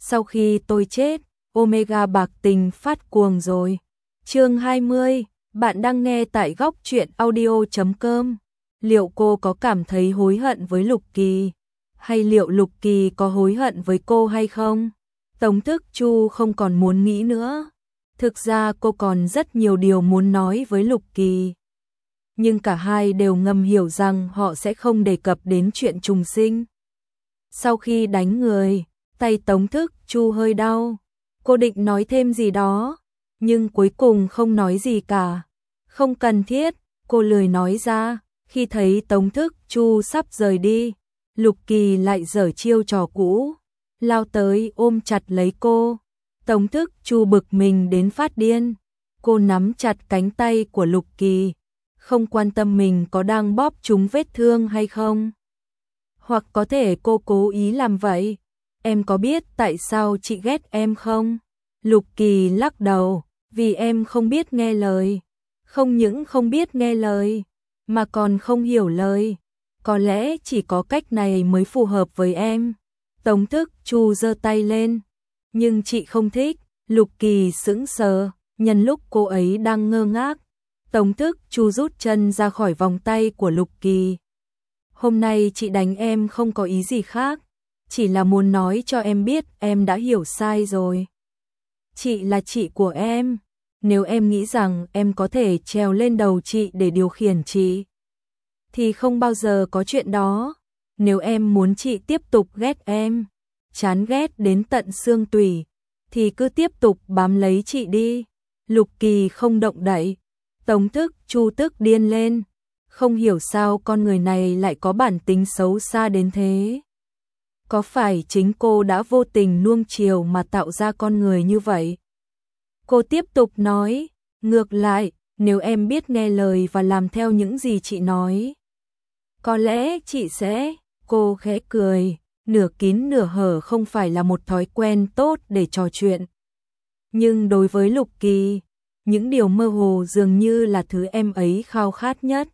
sau khi tôi chết, Omega bạc tình phát cuồng rồi. Chương 20, bạn đang nghe tại góc truyện audio.com. Liệu cô có cảm thấy hối hận với Lục Kỳ? Hay liệu Lục Kỳ có hối hận với cô hay không? Tống Thức Chu không còn muốn nghĩ nữa. Thực ra cô còn rất nhiều điều muốn nói với Lục Kỳ. Nhưng cả hai đều ngầm hiểu rằng họ sẽ không đề cập đến chuyện trùng sinh. Sau khi đánh người, tay Tống Thức Chu hơi đau. Cô định nói thêm gì đó, nhưng cuối cùng không nói gì cả. Không cần thiết, cô lười nói ra. Khi thấy Tống Thức Chu sắp rời đi, Lục Kỳ lại giở chiêu trò cũ, lao tới ôm chặt lấy cô. Tống Thức Chu bực mình đến phát điên. Cô nắm chặt cánh tay của Lục Kỳ, không quan tâm mình có đang bóp trúng vết thương hay không. Hoặc có thể cô cố ý làm vậy. Em có biết tại sao chị ghét em không? Lục Kỳ lắc đầu, vì em không biết nghe lời. Không những không biết nghe lời, mà còn không hiểu lời. Có lẽ chỉ có cách này mới phù hợp với em. Tống Thức Chu giơ tay lên. Nhưng chị không thích. Lục Kỳ sững sờ, nhân lúc cô ấy đang ngơ ngác. Tống Thức Chu rút chân ra khỏi vòng tay của Lục Kỳ. Hôm nay chị đánh em không có ý gì khác, chỉ là muốn nói cho em biết em đã hiểu sai rồi. Chị là chị của em, nếu em nghĩ rằng em có thể trèo lên đầu chị để điều khiển chị, thì không bao giờ có chuyện đó. Nếu em muốn chị tiếp tục ghét em, chán ghét đến tận xương tủy, thì cứ tiếp tục bám lấy chị đi. Lục Kỳ không động đậy. Tống Thức Chu tức điên lên. Không hiểu sao con người này lại có bản tính xấu xa đến thế. Có phải chính cô đã vô tình nuông chiều mà tạo ra con người như vậy? Cô tiếp tục nói, ngược lại, nếu em biết nghe lời và làm theo những gì chị nói, có lẽ chị sẽ... Cô khẽ cười, nửa kín nửa hở không phải là một thói quen tốt để trò chuyện. Nhưng đối với Lục Kỳ, những điều mơ hồ dường như là thứ em ấy khao khát nhất.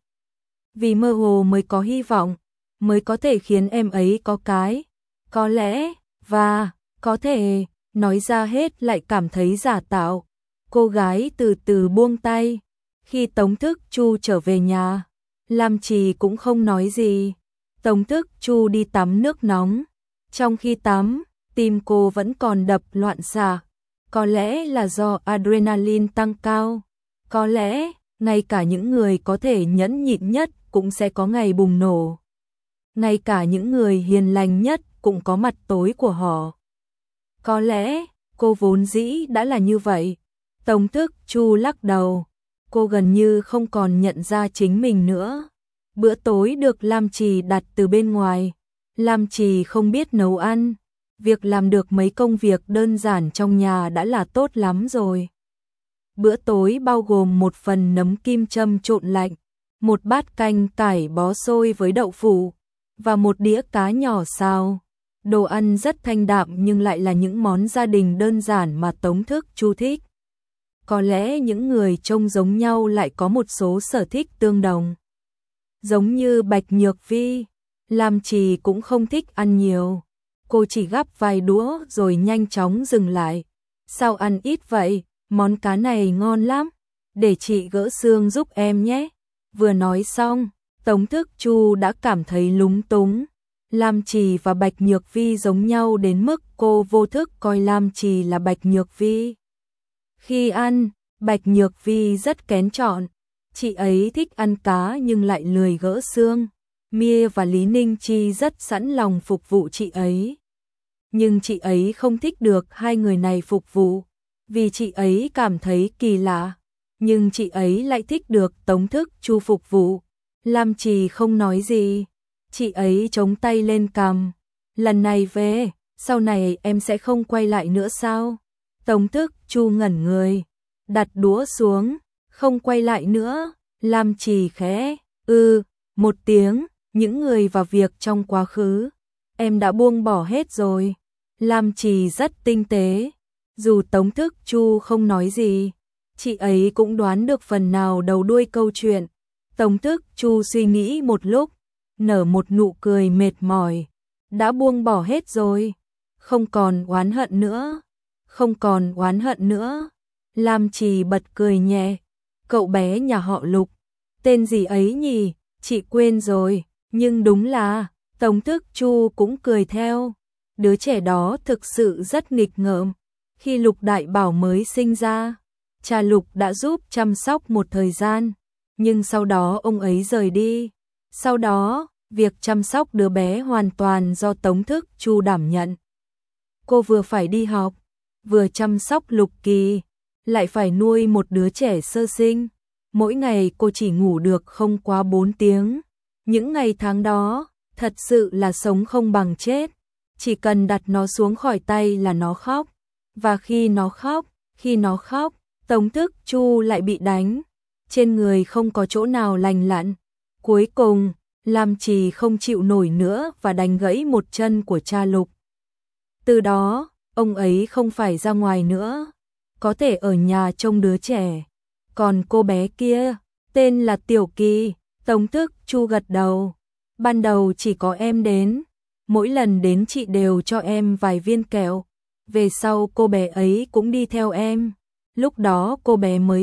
Vì mơ hồ mới có hy vọng, mới có thể khiến em ấy có lẽ, và có thể, nói ra hết lại cảm thấy giả tạo. Cô gái từ từ buông tay. Khi Tống Thức Chu trở về nhà, Lam Trì cũng không nói gì. Tống Thức Chu đi tắm nước nóng. Trong khi tắm, tim cô vẫn còn đập loạn xạ. Có lẽ là do adrenaline tăng cao. Có lẽ, ngay cả những người có thể nhẫn nhịn nhất cũng sẽ có ngày bùng nổ. Ngay cả những người hiền lành nhất cũng có mặt tối của họ. Có lẽ, cô vốn dĩ đã là như vậy. Tống Thức Chu lắc đầu. Cô gần như không còn nhận ra chính mình nữa. Bữa tối được Lam Trì đặt từ bên ngoài. Lam Trì không biết nấu ăn. Việc làm được mấy công việc đơn giản trong nhà đã là tốt lắm rồi. Bữa tối bao gồm một phần nấm kim châm trộn lạnh, một bát canh cải bó xôi với đậu phụ, và một đĩa cá nhỏ xào. Đồ ăn rất thanh đạm nhưng lại là những món gia đình đơn giản mà Tống Thức Chu thích. Có lẽ những người trông giống nhau lại có một số sở thích tương đồng. Giống như Bạch Nhược Vi, Lam Trì cũng không thích ăn nhiều. Cô chỉ gắp vài đũa rồi nhanh chóng dừng lại. Sao ăn ít vậy? Món cá này ngon lắm. Để chị gỡ xương giúp em nhé. Vừa nói xong, Tống Thức Chu đã cảm thấy lúng túng. Lam Trì và Bạch Nhược Vi giống nhau đến mức cô vô thức coi Lam Trì là Bạch Nhược Vi. Khi ăn, Bạch Nhược Vi rất kén chọn. Chị ấy thích ăn cá nhưng lại lười gỡ xương. Mia và Lý Ninh Chi rất sẵn lòng phục vụ chị ấy. Nhưng chị ấy không thích được hai người này phục vụ, vì chị ấy cảm thấy kỳ lạ. Nhưng chị ấy lại thích được Tống Thức Chu phục vụ. Lam Trì không nói gì. Chị ấy chống tay lên cằm. Lần này về, sau này em sẽ không quay lại nữa sao? Tống Thức Chu ngẩn người, đặt đũa xuống. Không quay lại nữa. Lam Trì khẽ, một tiếng. Những người và việc trong quá khứ, em đã buông bỏ hết rồi. Lam Trì rất tinh tế. Dù Tống Thức Chu không nói gì, chị ấy cũng đoán được phần nào đầu đuôi câu chuyện. Tống Thức Chu suy nghĩ một lúc, nở một nụ cười mệt mỏi. Đã buông bỏ hết rồi. không còn oán hận nữa, không còn oán hận nữa. Lam Trì bật cười nhẹ, cậu bé nhà họ Lục, tên gì ấy nhỉ, chị quên rồi, nhưng đúng là, Tống Thức Chu cũng cười theo. Đứa trẻ đó thực sự rất nghịch ngợm. Khi Lục Đại Bảo mới sinh ra, cha Lục đã giúp chăm sóc một thời gian, nhưng sau đó ông ấy rời đi. Sau đó, việc chăm sóc đứa bé hoàn toàn do Tống Thức Chu đảm nhận. Cô vừa phải đi học, vừa chăm sóc Lục Kỳ, lại phải nuôi một đứa trẻ sơ sinh. Mỗi ngày cô chỉ ngủ được không quá 4 tiếng. Những ngày tháng đó, thật sự là sống không bằng chết. Chỉ cần đặt nó xuống khỏi tay là nó khóc. Và khi nó khóc, Tống Thức Chu lại bị đánh. Trên người không có chỗ nào lành lặn. Cuối cùng, Lam Trì không chịu nổi nữa và đánh gãy một chân của cha Lục. Từ đó, ông ấy không phải ra ngoài nữa, có thể ở nhà trông đứa trẻ. Còn cô bé kia, tên là Tiểu Kỳ. Tống Thức Chu gật đầu. Ban đầu chỉ có em đến, mỗi lần đến chị đều cho em vài viên kẹo. Về sau cô bé ấy cũng đi theo em. Lúc đó cô bé mới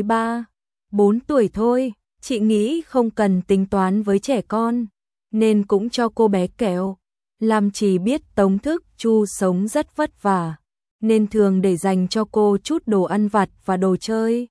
3-4 tuổi thôi, chị nghĩ không cần tính toán với trẻ con, nên cũng cho cô bé kẹo. Lam Trì biết Tống Thức Chu sống rất vất vả, nên thường để dành cho cô chút đồ ăn vặt và đồ chơi.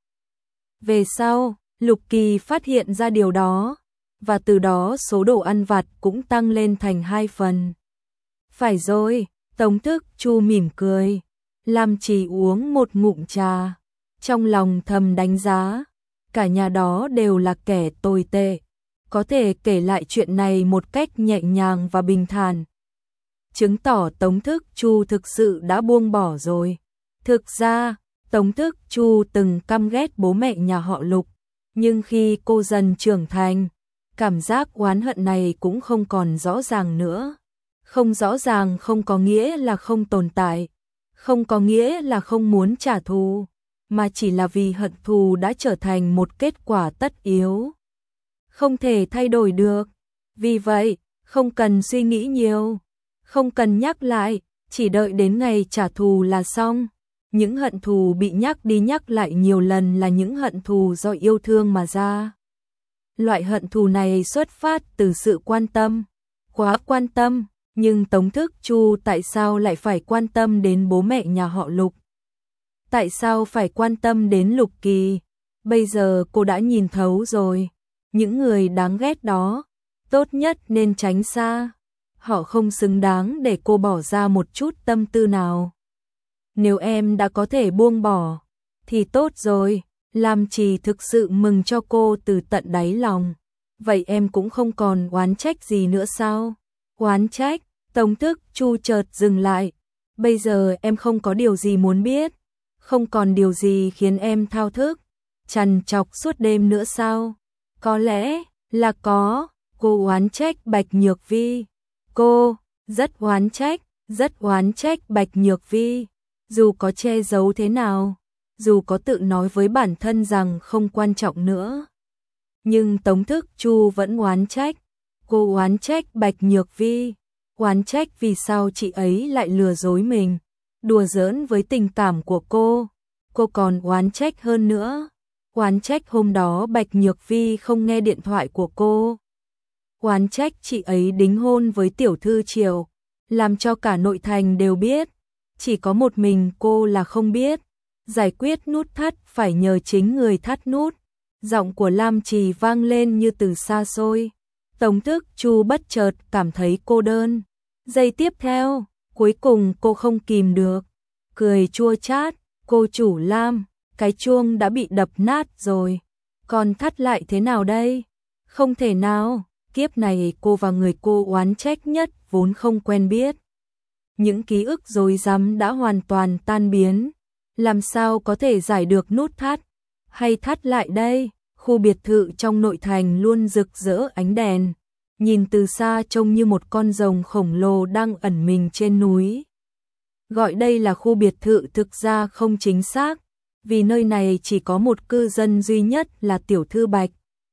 Về sau, Lục Kỳ phát hiện ra điều đó, và từ đó số đồ ăn vặt cũng tăng lên thành 2 phần. Phải rồi, Tống Thức Chu mỉm cười. Lam Trì uống một ngụm trà, trong lòng thầm đánh giá, cả nhà đó đều là kẻ tồi tệ, có thể kể lại chuyện này một cách nhẹ nhàng và bình thản. Chứng tỏ Tống Thức Chu thực sự đã buông bỏ rồi. Thực ra, Tống Thức Chu từng căm ghét bố mẹ nhà họ Lục, nhưng khi cô dần trưởng thành, cảm giác oán hận này cũng không còn rõ ràng nữa. Không rõ ràng không có nghĩa là không tồn tại, không có nghĩa là không muốn trả thù, mà chỉ là vì hận thù đã trở thành một kết quả tất yếu, không thể thay đổi được. Vì vậy, không cần suy nghĩ nhiều, không cần nhắc lại, chỉ đợi đến ngày trả thù là xong. Những hận thù bị nhắc đi nhắc lại nhiều lần là những hận thù do yêu thương mà ra. Loại hận thù này xuất phát từ sự quan tâm, quá quan tâm. Nhưng Tống Thức Chu tại sao lại phải quan tâm đến bố mẹ nhà họ Lục? Tại sao phải quan tâm đến Lục Kỳ? Bây giờ cô đã nhìn thấu rồi. Những người đáng ghét đó, tốt nhất nên tránh xa. Họ không xứng đáng để cô bỏ ra một chút tâm tư nào. Nếu em đã có thể buông bỏ, thì tốt rồi. Lam Trì thực sự mừng cho cô từ tận đáy lòng. Vậy em cũng không còn oán trách gì nữa sao? Oán trách? Tống Thức Chu chợt dừng lại. Bây giờ em không có điều gì muốn biết, không còn điều gì khiến em thao thức, trằn trọc suốt đêm nữa sao? Có lẽ là có. Cô oán trách Bạch Nhược Vi. Cô rất oán trách Bạch Nhược Vi. Dù có che giấu thế nào, dù có tự nói với bản thân rằng không quan trọng nữa, nhưng Tống Thức Chu vẫn oán trách. Cô oán trách Bạch Nhược Vi, oán trách vì sao chị ấy lại lừa dối mình, đùa giỡn với tình cảm của cô. Cô còn oán trách hơn nữa, oán trách hôm đó Bạch Nhược Vi không nghe điện thoại của cô. Oán trách chị ấy đính hôn với tiểu thư Triều, làm cho cả nội thành đều biết, chỉ có một mình cô là không biết. Giải quyết nút thắt phải nhờ chính người thắt nút. Giọng của Lam Trì vang lên như từ xa xôi. Tống Thức Chu bất chợt cảm thấy cô đơn. Giây tiếp theo, cuối cùng cô không kìm được, cười chua chát. Cô chủ Lam, cái chuông đã bị đập nát rồi, còn thắt lại thế nào đây? Không thể nào, kiếp này cô và người cô oán trách nhất vốn không quen biết. Những ký ức rối rắm đã hoàn toàn tan biến, làm sao có thể giải được nút thắt hay thắt lại đây? Khu biệt thự trong nội thành luôn rực rỡ ánh đèn, nhìn từ xa trông như một con rồng khổng lồ đang ẩn mình trên núi. Gọi đây là khu biệt thự thực ra không chính xác, vì nơi này chỉ có một cư dân duy nhất là tiểu thư Bạch.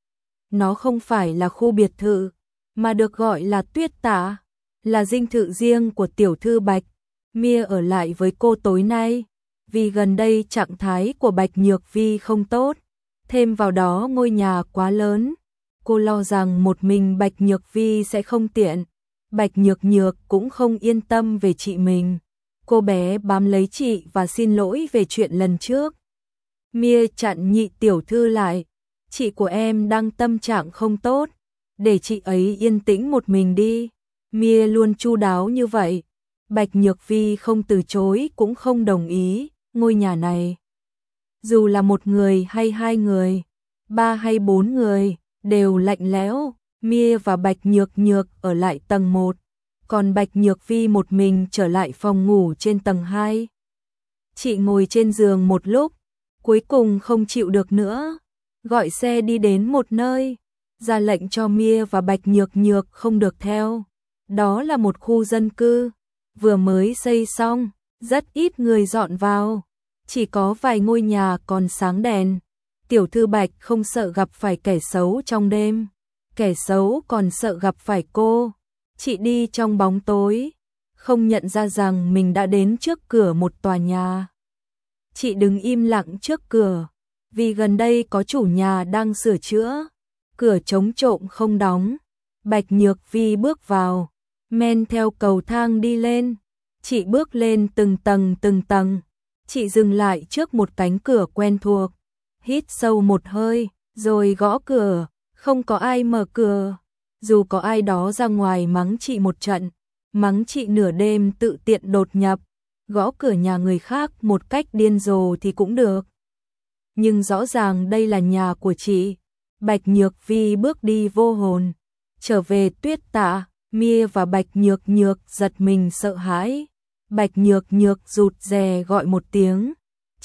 Nó không phải là khu biệt thự, mà được gọi là Tuyết Tả, là dinh thự riêng của tiểu thư Bạch. Mia ở lại với cô tối nay, vì gần đây trạng thái của Bạch Nhược Vi không tốt, thêm vào đó ngôi nhà quá lớn, cô lo rằng một mình Bạch Nhược Vi sẽ không tiện. Bạch Nhược Nhược cũng không yên tâm về chị mình. Cô bé bám lấy chị và xin lỗi về chuyện lần trước. Mia chặn Nhị tiểu thư lại, chị của em đang tâm trạng không tốt, để chị ấy yên tĩnh một mình đi. Mia luôn chu đáo như vậy. Bạch Nhược Vi không từ chối cũng không đồng ý, ngôi nhà này, dù là một người hay hai người, ba hay bốn người, đều lạnh lẽo. Mia và Bạch Nhược Nhược ở lại tầng 1, còn Bạch Nhược Vi một mình trở lại phòng ngủ trên tầng 2. Chị ngồi trên giường một lúc, cuối cùng không chịu được nữa, gọi xe đi đến một nơi, ra lệnh cho Mia và Bạch Nhược Nhược không được theo. Đó là một khu dân cư, vừa mới xây xong, rất ít người dọn vào, chỉ có vài ngôi nhà còn sáng đèn. Tiểu thư Bạch không sợ gặp phải kẻ xấu trong đêm, kẻ xấu còn sợ gặp phải cô. Chị đi trong bóng tối, không nhận ra rằng mình đã đến trước cửa một tòa nhà. Chị đứng im lặng trước cửa, vì gần đây có chủ nhà đang sửa chữa, cửa chống trộm không đóng. Bạch Nhược Vi bước vào, men theo cầu thang đi lên. Chị bước lên từng tầng, chị dừng lại trước một cánh cửa quen thuộc, hít sâu một hơi, rồi gõ cửa, không có ai mở cửa. Dù có ai đó ra ngoài mắng chị một trận, mắng chị nửa đêm tự tiện đột nhập, gõ cửa nhà người khác một cách điên rồ thì cũng được. Nhưng rõ ràng đây là nhà của chị. Bạch Nhược Vi bước đi vô hồn, trở về Tuyết Tạ. Mia và Bạch Nhược Nhược giật mình sợ hãi. Bạch Nhược Nhược rụt rè gọi một tiếng.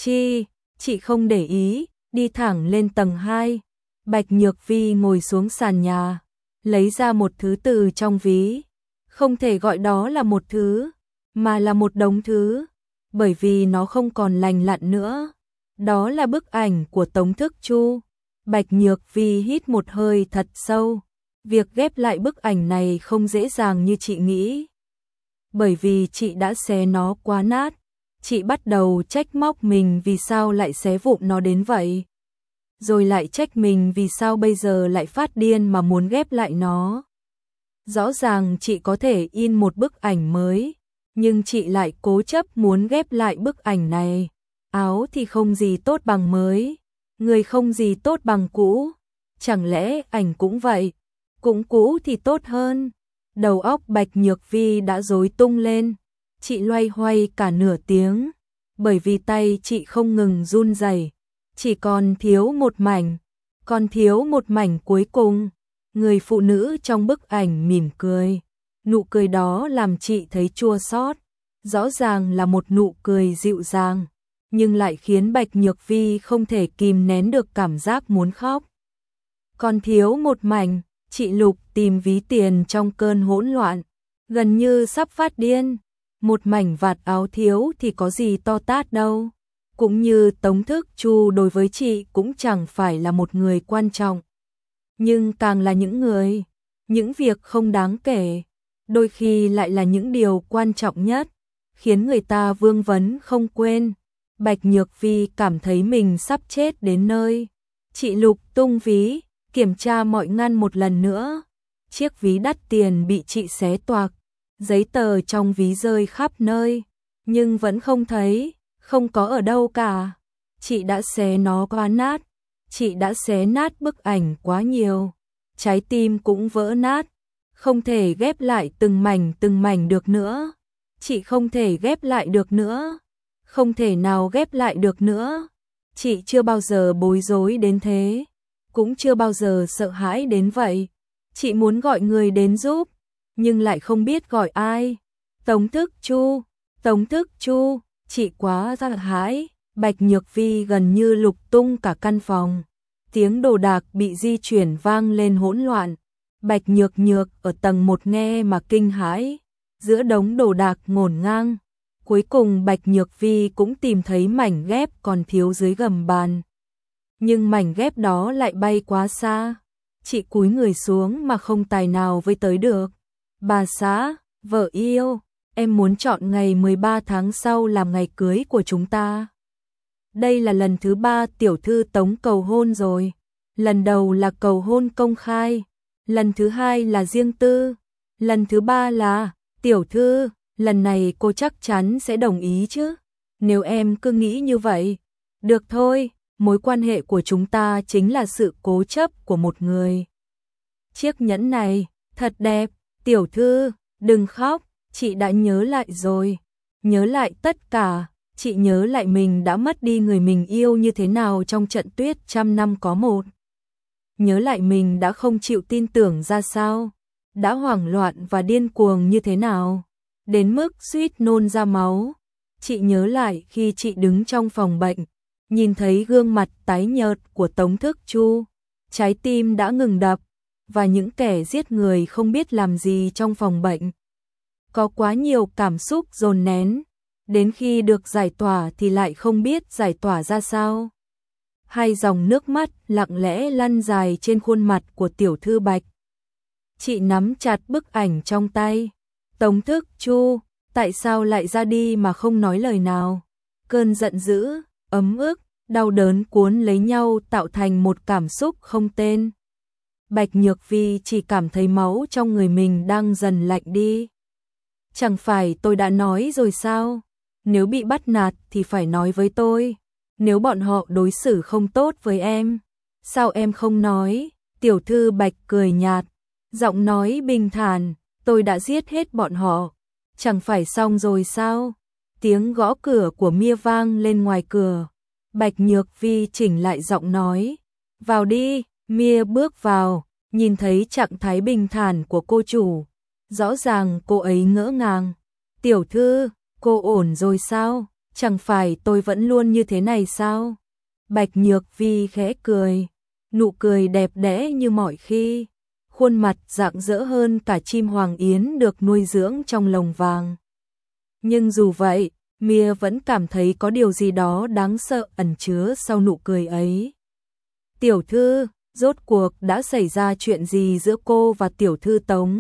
Chị không để ý, đi thẳng lên tầng 2. Bạch Nhược Vi ngồi xuống sàn nhà, lấy ra một thứ từ trong ví. Không thể gọi đó là một thứ, mà là một đống thứ, bởi vì nó không còn lành lặn nữa. Đó là bức ảnh của Tống Thức Chu. Bạch Nhược Vi hít một hơi thật sâu. Việc ghép lại bức ảnh này không dễ dàng như chị nghĩ, bởi vì chị đã xé nó quá nát. Chị bắt đầu trách móc mình vì sao lại xé vụn nó đến vậy, rồi lại trách mình vì sao bây giờ lại phát điên mà muốn ghép lại nó. Rõ ràng chị có thể in một bức ảnh mới, nhưng chị lại cố chấp muốn ghép lại bức ảnh này. Áo thì không gì tốt bằng mới, người không gì tốt bằng cũ, chẳng lẽ ảnh cũng vậy, cũng cũ thì tốt hơn. Đầu óc Bạch Nhược Vi đã rối tung lên, chị loay hoay cả nửa tiếng, bởi vì tay chị không ngừng run rẩy. Chỉ còn thiếu một mảnh cuối cùng. Người phụ nữ trong bức ảnh mỉm cười, nụ cười đó làm chị thấy chua xót. Rõ ràng là một nụ cười dịu dàng, nhưng lại khiến Bạch Nhược Vi không thể kìm nén được cảm giác muốn khóc. Còn thiếu một mảnh. Chị lục tìm ví tiền trong cơn hỗn loạn, gần như sắp phát điên. Một mảnh vạt áo thiếu thì có gì to tát đâu. Cũng như Tống Thức Chu đối với chị cũng chẳng phải là một người quan trọng. Nhưng càng là những việc không đáng kể, đôi khi lại là những điều quan trọng nhất, khiến người ta vương vấn không quên. Bạch Nhược Vi cảm thấy mình sắp chết đến nơi. Chị lục tung ví, kiểm tra mọi ngăn một lần nữa. Chiếc ví đắt tiền bị chị xé toạc, giấy tờ trong ví rơi khắp nơi, nhưng vẫn không thấy, không có ở đâu cả. Chị đã xé nó quá nát, chị đã xé nát bức ảnh quá nhiều, trái tim cũng vỡ nát, không thể ghép lại từng mảnh được nữa. Chị không thể ghép lại được nữa, không thể nào ghép lại được nữa. Chị chưa bao giờ bối rối đến thế, cũng chưa bao giờ sợ hãi đến vậy. Chị muốn gọi người đến giúp, nhưng lại không biết gọi ai. Tống Thức Chu, chị quá sợ hãi. Bạch Nhược Vi gần như lục tung cả căn phòng. Tiếng đồ đạc bị di chuyển vang lên hỗn loạn. Bạch Nhược Nhược ở tầng 1 nghe mà kinh hãi, giữa đống đồ đạc ngổn ngang. Cuối cùng Bạch Nhược Vi cũng tìm thấy mảnh ghép còn thiếu dưới gầm bàn. Nhưng mảnh ghép đó lại bay quá xa. Chị cúi người xuống mà không tài nào với tới được. Bà xã, vợ yêu, em muốn chọn ngày 13 tháng sau làm ngày cưới của chúng ta. Đây là lần thứ 3 tiểu thư Tống cầu hôn rồi. Lần đầu là cầu hôn công khai, lần thứ 2 là riêng tư, lần thứ 3 là tiểu thư, lần này cô chắc chắn sẽ đồng ý chứ. Nếu em cứ nghĩ như vậy, được thôi, mối quan hệ của chúng ta chính là sự cố chấp của một người. Chiếc nhẫn này, thật đẹp, tiểu thư, đừng khóc, chị đã nhớ lại rồi, nhớ lại tất cả, chị nhớ lại mình đã mất đi người mình yêu như thế nào trong trận tuyết 100 năm có một. Nhớ lại mình đã không chịu tin tưởng ra sao, đã hoảng loạn và điên cuồng như thế nào, đến mức suýt nôn ra máu. Chị nhớ lại khi chị đứng trong phòng bệnh, nhìn thấy gương mặt tái nhợt của Tống Thức Chu, trái tim đã ngừng đập, và những kẻ giết người không biết làm gì trong phòng bệnh. Có quá nhiều cảm xúc dồn nén, đến khi được giải tỏa thì lại không biết giải tỏa ra sao. Hai dòng nước mắt lặng lẽ lăn dài trên khuôn mặt của tiểu thư Bạch. Chị nắm chặt bức ảnh trong tay. Tống Thức Chu, tại sao lại ra đi mà không nói lời nào? Cơn giận dữ, ấm ức, đau đớn cuốn lấy nhau tạo thành một cảm xúc không tên. Bạch Nhược Vi chỉ cảm thấy máu trong người mình đang dần lạnh đi. Chẳng phải tôi đã nói rồi sao? Nếu bị bắt nạt thì phải nói với tôi. Nếu bọn họ đối xử không tốt với em, sao em không nói? Tiểu thư Bạch cười nhạt, giọng nói bình thản, tôi đã giết hết bọn họ. Chẳng phải xong rồi sao? Tiếng gõ cửa của Mia vang lên ngoài cửa. Bạch Nhược Vi chỉnh lại giọng nói, vào đi. Mia bước vào, nhìn thấy trạng thái bình thản của cô chủ. Rõ ràng cô ấy ngỡ ngàng. Tiểu thư, cô ổn rồi sao? Chẳng phải tôi vẫn luôn như thế này sao? Bạch Nhược Vi khẽ cười, nụ cười đẹp đẽ như mọi khi, khuôn mặt rạng rỡ hơn cả chim hoàng yến được nuôi dưỡng trong lồng vàng. Nhưng dù vậy, Mia vẫn cảm thấy có điều gì đó đáng sợ ẩn chứa sau nụ cười ấy. Tiểu thư, rốt cuộc đã xảy ra chuyện gì giữa cô và tiểu thư Tống?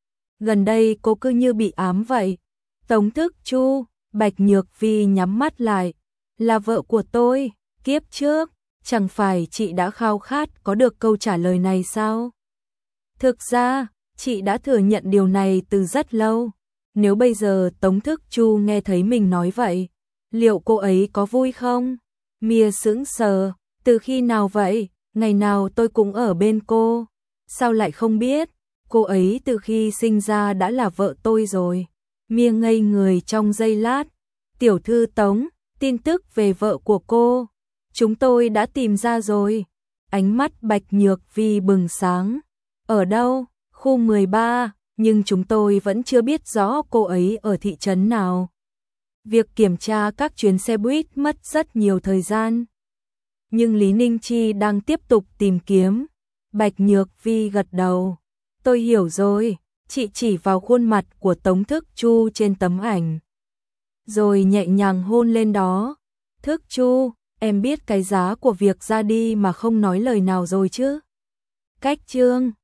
Gần đây cô cứ như bị ám vậy. Tống Thức Chu, Bạch Nhược Vi nhắm mắt lại, là vợ của tôi, kiếp trước, chẳng phải chị đã khao khát có được câu trả lời này sao? Thực ra, chị đã thừa nhận điều này từ rất lâu. Nếu bây giờ Tống Thức Chu nghe thấy mình nói vậy, liệu cô ấy có vui không? Mia sững sờ, từ khi nào vậy? Ngày nào tôi cũng ở bên cô. Sao lại không biết? Cô ấy từ khi sinh ra đã là vợ tôi rồi. Mia ngây người trong giây lát. Tiểu thư Tống, tin tức về vợ của cô, chúng tôi đã tìm ra rồi. Ánh mắt Bạch Nhược Vi bừng sáng. Ở đâu? Khu 13, nhưng chúng tôi vẫn chưa biết rõ cô ấy ở thị trấn nào. Việc kiểm tra các chuyến xe buýt mất rất nhiều thời gian. Nhưng Lý Ninh Chi đang tiếp tục tìm kiếm. Bạch Nhược Vi gật đầu. Tôi hiểu rồi, chị chỉ vào khuôn mặt của Tống Thức Chu trên tấm ảnh. Rồi nhẹ nhàng hôn lên đó. Thức Chu, em biết cái giá của việc ra đi mà không nói lời nào rồi chứ? Cách chương